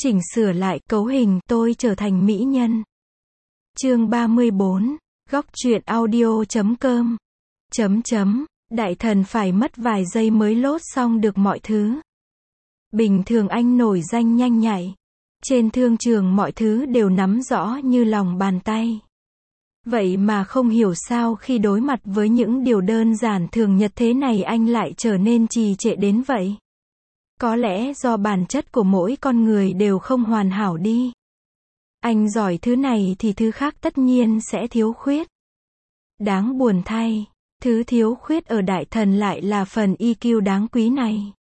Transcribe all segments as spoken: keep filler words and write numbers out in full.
chỉnh sửa lại cấu hình tôi trở thành mỹ nhân. Chương ba mươi bốn, góc truyện audio chấm com. Chấm chấm, đại thần phải mất vài giây mới lốt xong được mọi thứ. Bình thường anh nổi danh nhanh nhạy. Trên thương trường mọi thứ đều nắm rõ như lòng bàn tay. Vậy mà không hiểu sao khi đối mặt với những điều đơn giản thường nhật thế này anh lại trở nên trì trệ đến vậy. Có lẽ do bản chất của mỗi con người đều không hoàn hảo đi. Anh giỏi thứ này thì thứ khác tất nhiên sẽ thiếu khuyết. Đáng buồn thay, thứ thiếu khuyết ở đại thần lại là phần i kiu đáng quý này.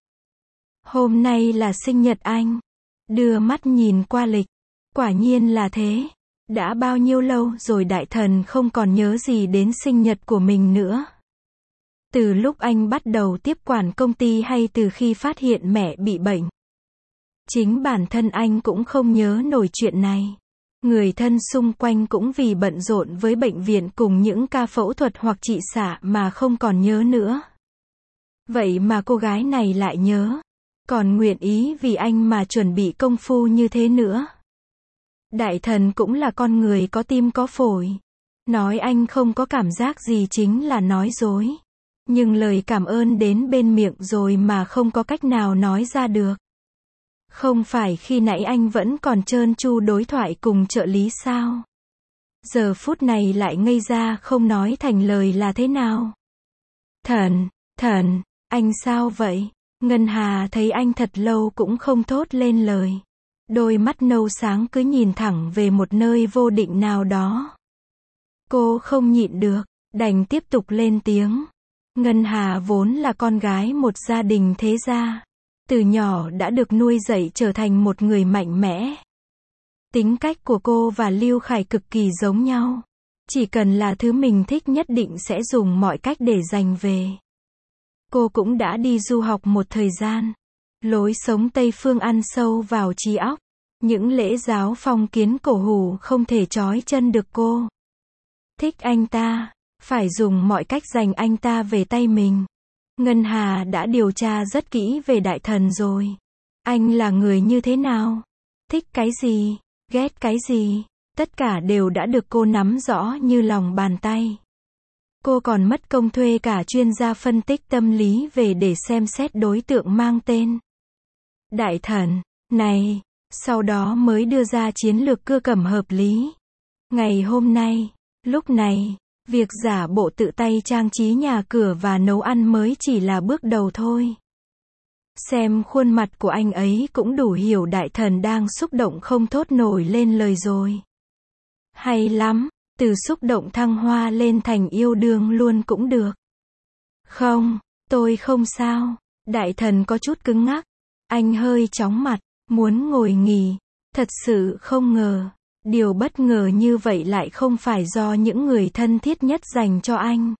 Hôm nay là sinh nhật anh. Đưa mắt nhìn qua lịch. Quả nhiên là thế. Đã bao nhiêu lâu rồi đại thần không còn nhớ gì đến sinh nhật của mình nữa. Từ lúc anh bắt đầu tiếp quản công ty hay từ khi phát hiện mẹ bị bệnh. Chính bản thân anh cũng không nhớ nổi chuyện này. Người thân xung quanh cũng vì bận rộn với bệnh viện cùng những ca phẫu thuật hoặc trị xạ mà không còn nhớ nữa. Vậy mà cô gái này lại nhớ. Còn nguyện ý vì anh mà chuẩn bị công phu như thế nữa. Đại thần cũng là con người có tim có phổi. Nói anh không có cảm giác gì chính là nói dối. Nhưng lời cảm ơn đến bên miệng rồi mà không có cách nào nói ra được. Không phải khi nãy anh vẫn còn trơn tru đối thoại cùng trợ lý sao? Giờ phút này lại ngây ra không nói thành lời là thế nào? Thần, thần, anh sao vậy? Ngân Hà thấy anh thật lâu cũng không thốt lên lời. Đôi mắt nâu sáng cứ nhìn thẳng về một nơi vô định nào đó. Cô không nhịn được, đành tiếp tục lên tiếng. Ngân Hà vốn là con gái một gia đình thế gia. Từ nhỏ đã được nuôi dạy trở thành một người mạnh mẽ. Tính cách của cô và Lưu Khải cực kỳ giống nhau. Chỉ cần là thứ mình thích nhất định sẽ dùng mọi cách để giành về. Cô cũng đã đi du học một thời gian. Lối sống Tây phương ăn sâu vào trí óc. Những lễ giáo phong kiến cổ hủ không thể trói chân được cô. Thích anh ta, phải dùng mọi cách giành anh ta về tay mình. Ngân Hà đã điều tra rất kỹ về đại thần rồi. Anh là người như thế nào? Thích cái gì? Ghét cái gì? Tất cả đều đã được cô nắm rõ như lòng bàn tay. Cô còn mất công thuê cả chuyên gia phân tích tâm lý về để xem xét đối tượng mang tên đại thần này, sau đó mới đưa ra chiến lược cưa cẩm hợp lý. Ngày hôm nay, lúc này, việc giả bộ tự tay trang trí nhà cửa và nấu ăn mới chỉ là bước đầu thôi. Xem khuôn mặt của anh ấy cũng đủ hiểu đại thần đang xúc động không thốt nổi lên lời rồi. Hay lắm, từ xúc động thăng hoa lên thành yêu đương luôn cũng được. Không, tôi không sao. Đại thần có chút cứng ngắc. Anh hơi chóng mặt, muốn ngồi nghỉ. Thật sự không ngờ. Điều bất ngờ như vậy lại không phải do những người thân thiết nhất dành cho anh.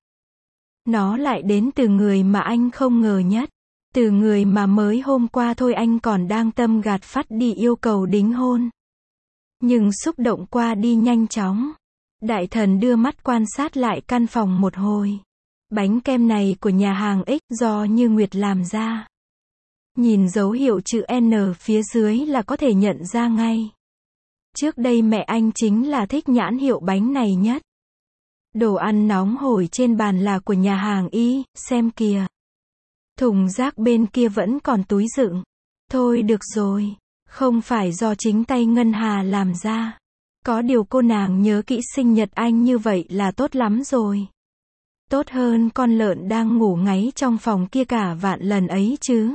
Nó lại đến từ người mà anh không ngờ nhất. Từ người mà mới hôm qua thôi anh còn đang tâm gạt phắt đi yêu cầu đính hôn. Nhưng xúc động qua đi nhanh chóng. Đại thần đưa mắt quan sát lại căn phòng một hồi. Bánh kem này của nhà hàng X do Như Nguyệt làm ra. Nhìn dấu hiệu chữ N phía dưới là có thể nhận ra ngay. Trước đây mẹ anh chính là thích nhãn hiệu bánh này nhất. Đồ ăn nóng hổi trên bàn là của nhà hàng Y, xem kìa. Thùng rác bên kia vẫn còn túi đựng. Thôi được rồi, không phải do chính tay Ngân Hà làm ra. Có điều cô nàng nhớ kỹ sinh nhật anh như vậy là tốt lắm rồi. Tốt hơn con lợn đang ngủ ngáy trong phòng kia cả vạn lần ấy chứ.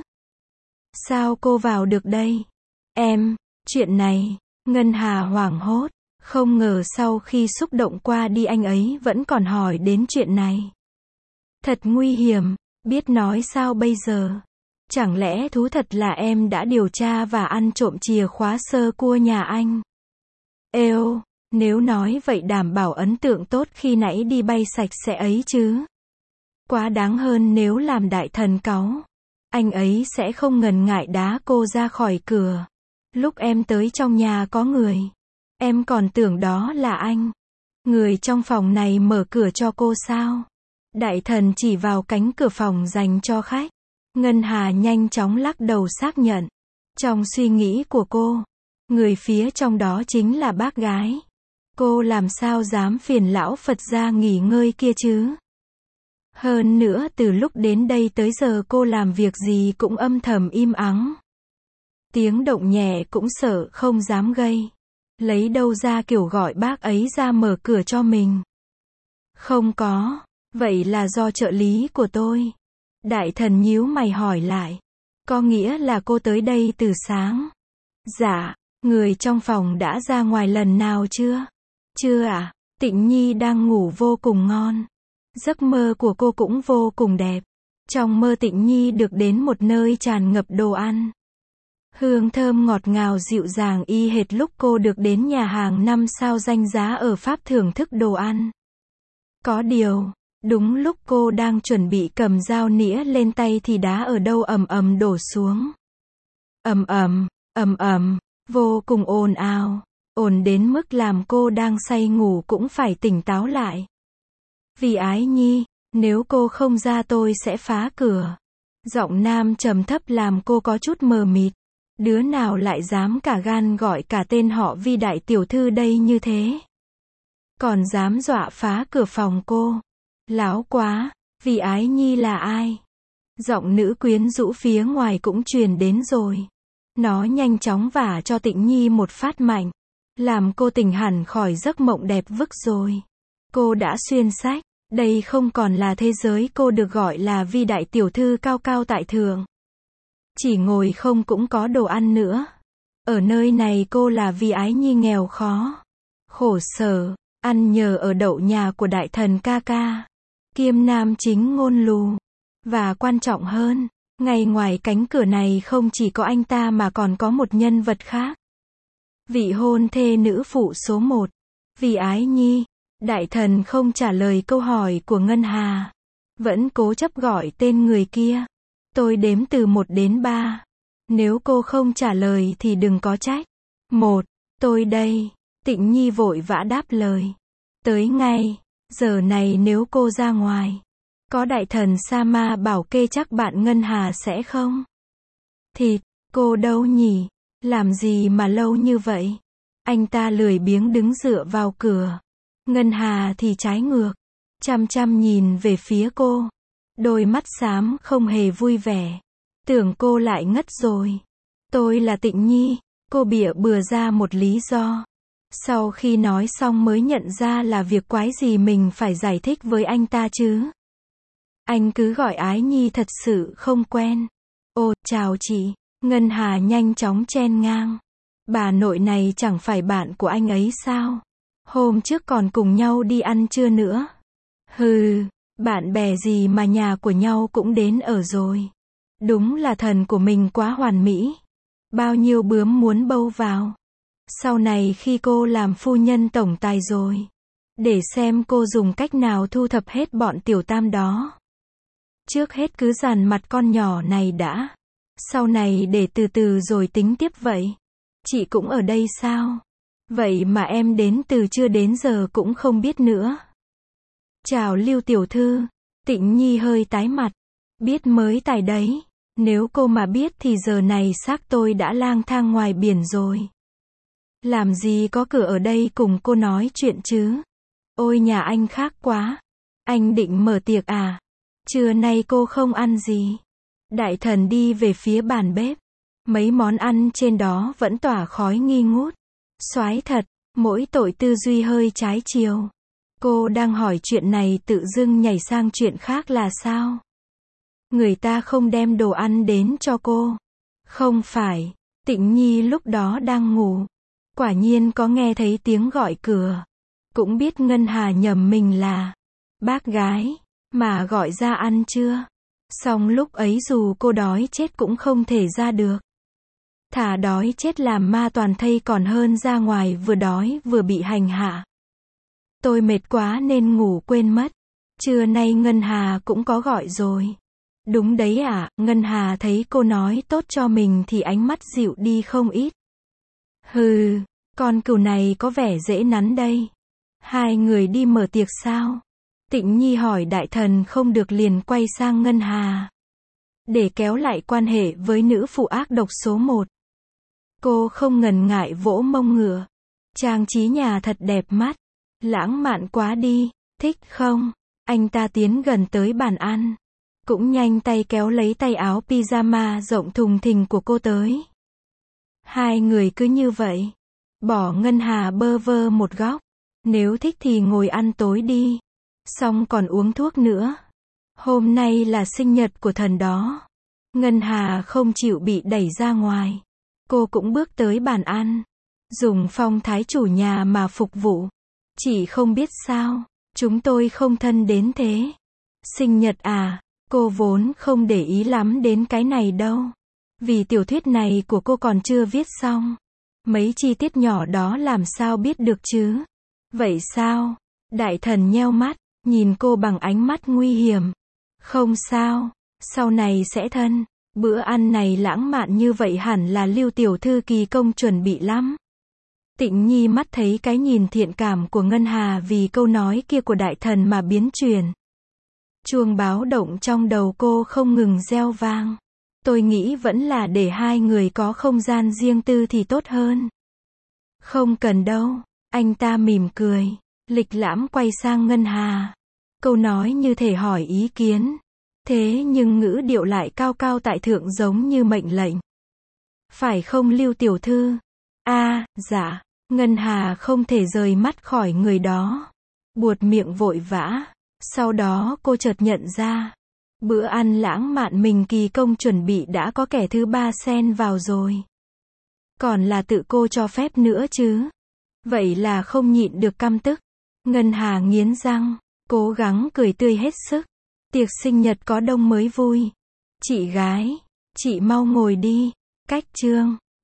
Sao cô vào được đây? Em, chuyện này, Ngân Hà hoảng hốt, không ngờ sau khi xúc động qua đi anh ấy vẫn còn hỏi đến chuyện này. Thật nguy hiểm, biết nói sao bây giờ? Chẳng lẽ thú thật là em đã điều tra và ăn trộm chìa khóa sơ cua nhà anh? Êu, nếu nói vậy đảm bảo ấn tượng tốt khi nãy đi bay sạch sẽ ấy chứ. Quá đáng hơn nếu làm đại thần cáu. Anh ấy sẽ không ngần ngại đá cô ra khỏi cửa. Lúc em tới trong nhà có người. Em còn tưởng đó là anh. Người trong phòng này mở cửa cho cô sao? Đại thần chỉ vào cánh cửa phòng dành cho khách. Ngân Hà nhanh chóng lắc đầu xác nhận. Trong suy nghĩ của cô, Người phía trong đó chính là bác gái. Cô làm sao dám phiền lão Phật gia nghỉ ngơi kia chứ? Hơn nữa từ lúc đến đây tới giờ cô làm việc gì cũng âm thầm im ắng. Tiếng động nhẹ cũng sợ không dám gây. Lấy đâu ra kiểu gọi bác ấy ra mở cửa cho mình? Không có. Vậy là do trợ lý của tôi. Đại thần nhíu mày hỏi lại. Có nghĩa là cô tới đây từ sáng? Dạ. Người trong phòng đã ra ngoài lần nào chưa? Chưa ạ. À? Tịnh Nhi đang ngủ vô cùng ngon. Giấc mơ của cô cũng vô cùng đẹp. Trong mơ Tịnh Nhi được đến một nơi tràn ngập đồ ăn. Hương thơm ngọt ngào dịu dàng y hệt lúc cô được đến nhà hàng năm sao danh giá ở Pháp thưởng thức đồ ăn. Có điều, đúng lúc cô đang chuẩn bị cầm dao nĩa lên tay thì đá ở đâu ầm ầm đổ xuống. Ầm ầm, ầm ầm, vô cùng ồn ào, ồn đến mức làm cô đang say ngủ cũng phải tỉnh táo lại. Vì Ái Nhi, nếu cô không ra tôi sẽ phá cửa. Giọng nam trầm thấp làm cô có chút mờ mịt. Đứa nào lại dám cả gan gọi cả tên họ Vi đại tiểu thư đây như thế? Còn dám dọa phá cửa phòng cô. Láo quá, Vì Ái Nhi là ai? Giọng nữ quyến rũ phía ngoài cũng truyền đến rồi. Nó nhanh chóng vả cho Tịnh Nhi một phát mạnh. Làm cô tỉnh hẳn khỏi giấc mộng đẹp vức rồi. Cô đã xuyên sách. Đây không còn là thế giới cô được gọi là Vi đại tiểu thư cao cao tại thượng. Chỉ ngồi không cũng có đồ ăn nữa. Ở nơi này cô là Vì Ái Nhi nghèo khó. Khổ sở, ăn nhờ ở đậu nhà của đại thần ca ca. Kiêm nam chính ngôn lù. Và quan trọng hơn, ngay ngoài cánh cửa này không chỉ có anh ta mà còn có một nhân vật khác. Vị hôn thê nữ phụ số một. Vì Ái Nhi. Đại thần không trả lời câu hỏi của Ngân Hà. Vẫn cố chấp gọi tên người kia. Tôi đếm từ một đến ba. Nếu cô không trả lời thì đừng có trách. Một. Tôi đây. Tịnh Nhi vội vã đáp lời. Tới ngay. Giờ này nếu cô ra ngoài. Có đại thần Sa Ma bảo kê chắc bạn Ngân Hà sẽ không? Thịt. Cô đâu nhỉ? Làm gì mà lâu như vậy? Anh ta lười biếng đứng dựa vào cửa. Ngân Hà thì trái ngược. Chăm chăm nhìn về phía cô. Đôi mắt xám không hề vui vẻ. Tưởng cô lại ngất rồi. Tôi là Tịnh Nhi. Cô bịa bừa ra một lý do. Sau khi nói xong mới nhận ra là việc quái gì mình phải giải thích với anh ta chứ. Anh cứ gọi Ái Nhi thật sự không quen. Ồ, chào chị. Ngân Hà nhanh chóng chen ngang. Bà nội này chẳng phải bạn của anh ấy sao? Hôm trước còn cùng nhau đi ăn trưa nữa. Hừ, bạn bè gì mà nhà của nhau cũng đến ở rồi. Đúng là thần của mình quá hoàn mỹ. Bao nhiêu bướm muốn bâu vào. Sau này khi cô làm phu nhân tổng tài rồi. Để xem cô dùng cách nào thu thập hết bọn tiểu tam đó. Trước hết cứ dàn mặt con nhỏ này đã. Sau này để từ từ rồi tính tiếp vậy. Chị cũng ở đây sao? Vậy mà em đến từ trưa đến giờ cũng không biết nữa. Chào Lưu tiểu thư. Tịnh Nhi hơi tái mặt. Biết mới tài đấy. Nếu cô mà biết thì giờ này xác tôi đã lang thang ngoài biển rồi. Làm gì có cửa ở đây cùng cô nói chuyện chứ? Ôi nhà anh khác quá. Anh định mở tiệc à? Trưa nay cô không ăn gì. Đại thần đi về phía bàn bếp. Mấy món ăn trên đó vẫn tỏa khói nghi ngút. Soái thật, mỗi tội tư duy hơi trái chiều. Cô đang hỏi chuyện này tự dưng nhảy sang chuyện khác là sao? Người ta không đem đồ ăn đến cho cô. Không phải, Tịnh Nhi lúc đó đang ngủ. Quả nhiên có nghe thấy tiếng gọi cửa. Cũng biết Ngân Hà nhầm mình là bác gái, mà gọi ra ăn chưa? Xong lúc ấy dù cô đói chết cũng không thể ra được. Thà đói chết làm ma toàn thây còn hơn ra ngoài vừa đói vừa bị hành hạ. Tôi mệt quá nên ngủ quên mất. Trưa nay Ngân Hà cũng có gọi rồi. Đúng đấy ạ, à, Ngân Hà thấy cô nói tốt cho mình thì ánh mắt dịu đi không ít. Hừ, con cừu này có vẻ dễ nắn đây. Hai người đi mở tiệc sao? Tịnh Nhi hỏi đại thần không được liền quay sang Ngân Hà. Để kéo lại quan hệ với nữ phụ ác độc số một. Cô không ngần ngại vỗ mông ngựa. Trang trí nhà thật đẹp mắt. Lãng mạn quá đi, thích không? Anh ta tiến gần tới bàn ăn. Cũng nhanh tay kéo lấy tay áo pyjama rộng thùng thình của cô tới. Hai người cứ như vậy. Bỏ Ngân Hà bơ vơ một góc. Nếu thích thì ngồi ăn tối đi. Xong còn uống thuốc nữa. Hôm nay là sinh nhật của thần đó. Ngân Hà không chịu bị đẩy ra ngoài. Cô cũng bước tới bàn ăn. Dùng phong thái chủ nhà mà phục vụ. Chỉ không biết sao, chúng tôi không thân đến thế. Sinh nhật à, cô vốn không để ý lắm đến cái này đâu. Vì tiểu thuyết này của cô còn chưa viết xong. Mấy chi tiết nhỏ đó làm sao biết được chứ? Vậy sao? Đại thần nheo mắt, nhìn cô bằng ánh mắt nguy hiểm. Không sao, sau này sẽ thân. Bữa ăn này lãng mạn như vậy hẳn là Lưu tiểu thư kỳ công chuẩn bị lắm. Tịnh Nhi mắt thấy cái nhìn thiện cảm của Ngân Hà vì câu nói kia của đại thần mà biến chuyển. Chuông báo động trong đầu cô không ngừng reo vang. Tôi nghĩ vẫn là để hai người có không gian riêng tư thì tốt hơn. Không cần đâu, anh ta mỉm cười, lịch lãm quay sang Ngân Hà. Câu nói như thể hỏi ý kiến. Thế nhưng ngữ điệu lại cao cao tại thượng giống như mệnh lệnh. Phải không Lưu tiểu thư? A, à, dạ. Ngân Hà không thể rời mắt khỏi người đó. Buột miệng vội vã. Sau đó cô chợt nhận ra. Bữa ăn lãng mạn mình kỳ công chuẩn bị đã có kẻ thứ ba xen vào rồi. Còn là tự cô cho phép nữa chứ. Vậy là không nhịn được căm tức. Ngân Hà nghiến răng. Cố gắng cười tươi hết sức. Tiệc sinh nhật có đông mới vui. Chị gái, chị mau ngồi đi. Cách chương.